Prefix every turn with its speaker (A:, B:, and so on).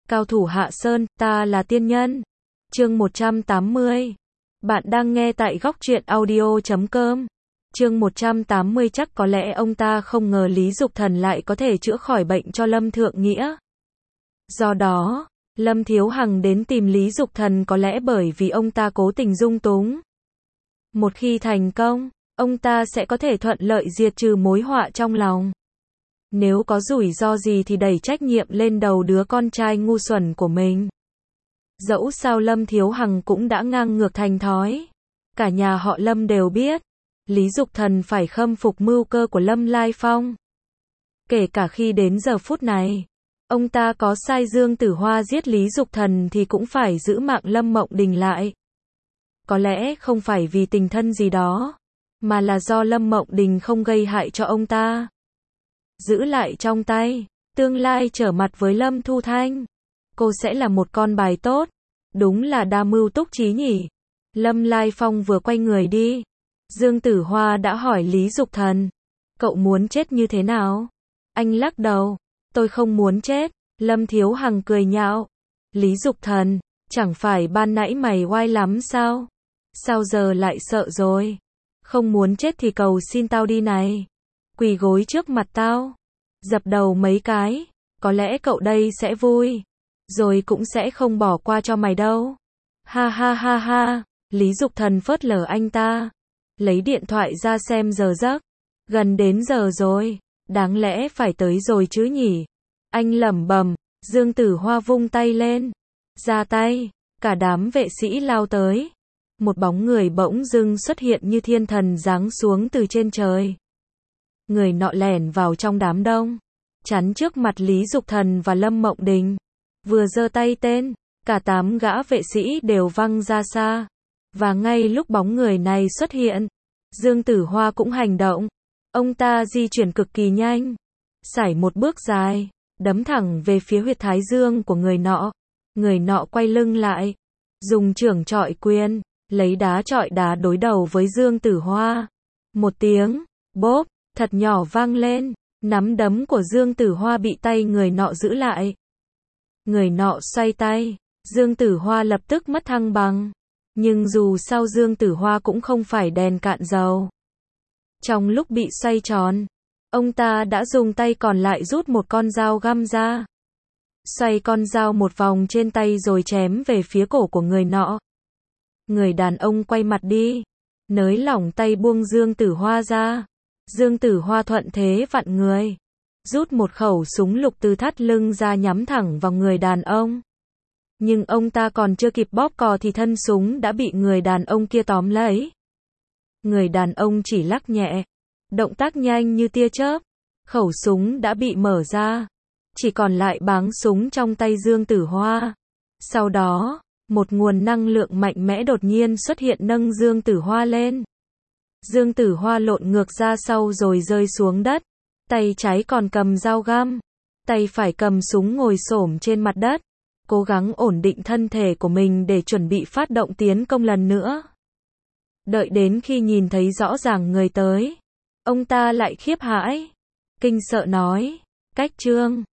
A: Cao thủ Hạ Sơn, ta là tiên nhân. Chương 180. Bạn đang nghe tại góc truyện audio.com. Chương 180. Chắc có lẽ ông ta không ngờ Lý Dục Thần lại có thể chữa khỏi bệnh cho Lâm Thượng Nghĩa. Do đó, Lâm Thiếu Hằng đến tìm Lý Dục Thần có lẽ bởi vì ông ta cố tình dung túng. Một khi thành công, ông ta sẽ có thể thuận lợi diệt trừ mối họa trong lòng. Nếu có rủi ro gì thì đẩy trách nhiệm lên đầu đứa con trai ngu xuẩn của mình. Dẫu sao Lâm Thiếu Hằng cũng đã ngang ngược thành thói. Cả nhà họ Lâm đều biết, Lý Dục Thần phải khâm phục mưu cơ của Lâm Lai Phong. Kể cả khi đến giờ phút này, ông ta có sai Dương Tử Hoa giết Lý Dục Thần thì cũng phải giữ mạng Lâm Mộng Đình lại. Có lẽ không phải vì tình thân gì đó, mà là do Lâm Mộng Đình không gây hại cho ông ta. Giữ lại trong tay, tương lai trở mặt với Lâm Thu Thanh, cô sẽ là một con bài tốt. Đúng là đa mưu túc trí nhỉ. Lâm Lai Phong vừa quay người đi, Dương Tử Hoa đã hỏi Lý Dục Thần, cậu muốn chết như thế nào? Anh lắc đầu, tôi không muốn chết. Lâm Thiếu Hằng cười nhạo, Lý Dục Thần, chẳng phải ban nãy mày oai lắm sao? Sao giờ lại sợ rồi? Không muốn chết thì cầu xin tao đi này. Quỳ gối trước mặt tao, dập đầu mấy cái, có lẽ cậu đây sẽ vui, rồi cũng sẽ không bỏ qua cho mày đâu. Ha ha ha ha, Lý Dục Thần phớt lờ anh ta, lấy điện thoại ra xem giờ giấc. Gần đến giờ rồi, đáng lẽ phải tới rồi chứ nhỉ? Anh lẩm bẩm. Dương Tử Hoa vung tay lên, ra tay, cả đám vệ sĩ lao tới. Một bóng người bỗng dưng xuất hiện như thiên thần giáng xuống từ trên trời. Người nọ lẻn vào trong đám đông, chắn trước mặt Lý Dục Thần và Lâm Mộng Đình. Vừa giơ tay tên, cả 8 gã vệ sĩ đều văng ra xa. Và ngay lúc bóng người này xuất hiện, Dương Tử Hoa cũng hành động. Ông ta di chuyển cực kỳ nhanh, sải một bước dài, đấm thẳng về phía huyệt thái dương của người nọ. Người nọ quay lưng lại, dùng chưởng chọi quyền, lấy đá chọi đá đối đầu với Dương Tử Hoa. Một tiếng bốp thật nhỏ vang lên, nắm đấm của Dương Tử Hoa bị tay người nọ giữ lại. Người nọ xoay tay, Dương Tử Hoa lập tức mất thăng bằng. Nhưng dù sao Dương Tử Hoa cũng không phải đèn cạn dầu. Trong lúc bị xoay tròn, ông ta đã dùng tay còn lại rút một con dao găm ra. Xoay con dao một vòng trên tay rồi chém về phía cổ của người nọ. Người đàn ông quay mặt đi, nới lỏng tay buông Dương Tử Hoa ra. Dương Tử Hoa thuận thế vặn người, rút một khẩu súng lục từ thắt lưng ra nhắm thẳng vào người đàn ông. Nhưng ông ta còn chưa kịp bóp cò thì thân súng đã bị người đàn ông kia tóm lấy. Người đàn ông chỉ lắc nhẹ, động tác nhanh như tia chớp, khẩu súng đã bị mở ra, chỉ còn lại báng súng trong tay Dương Tử Hoa. Sau đó, một nguồn năng lượng mạnh mẽ đột nhiên xuất hiện nâng Dương Tử Hoa lên. Dương Tử Hoa lộn ngược ra sau rồi rơi xuống đất, tay trái còn cầm dao găm, tay phải cầm súng ngồi xổm trên mặt đất, cố gắng ổn định thân thể của mình để chuẩn bị phát động tiến công lần nữa. Đợi đến khi nhìn thấy rõ ràng người tới, ông ta lại khiếp hãi, kinh sợ nói, Cách Trương,